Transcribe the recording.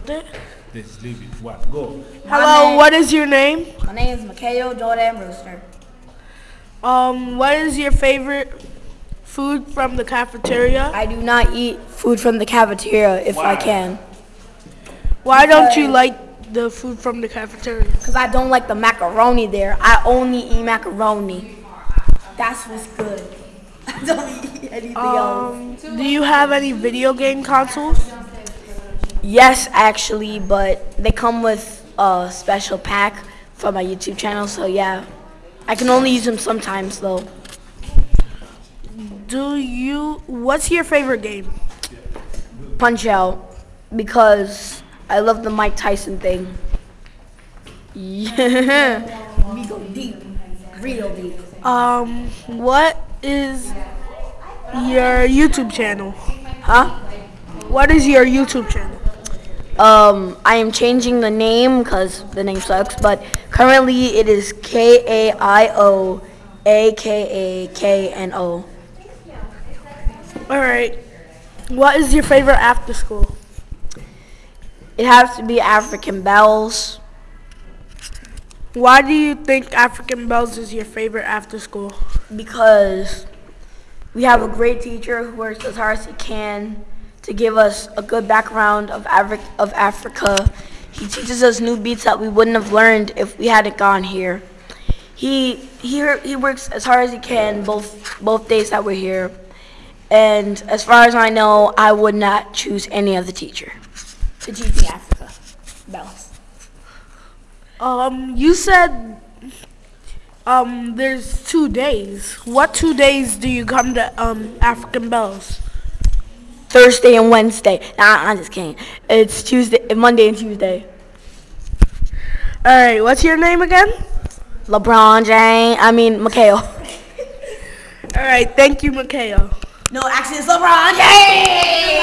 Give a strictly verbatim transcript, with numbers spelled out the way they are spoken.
Let's leave it. What? Go. Hello, name- what is your name? My name is Mikhail Jordan Brewster. Um, what is your favorite food from the cafeteria? I do not eat food from the cafeteria if I can. Why don't you because- like the food from the cafeteria? Because I don't like the macaroni there. I only eat macaroni. That's what's good. I don't eat anything else. Um, do you have any video game consoles? Yes, actually, but they come with a special pack for my YouTube channel, so yeah. I can only use them sometimes, though. Do you, what's your favorite game? Punch Out, because I love the Mike Tyson thing. Yeah. We go deep, real deep. Um, what is your YouTube channel? Huh? What is your YouTube channel? Um, I am changing the name because the name sucks, but currently it is K A I O A K A K N O. All right. What is your favorite after school? It has to be African Bells. Why do you think African Bells is your favorite after school? Because we have a great teacher who works as hard as he can to give us a good background of, Afri- of Africa. He teaches us new beats that we wouldn't have learned if we hadn't gone here. He he he works as hard as he can both both days that we're here. And as far as I know, I would not choose any other teacher to teach me Africa bells. Um, you said um there's two days. What two days do you come to um African Bells? Thursday and Wednesday. Nah, I'm just kidding. It's Tuesday, Monday and Tuesday. All right. What's your name again? LeBron James. I mean, Mikhail. All right. Thank you, Mikhail. No, actually, it's LeBron James.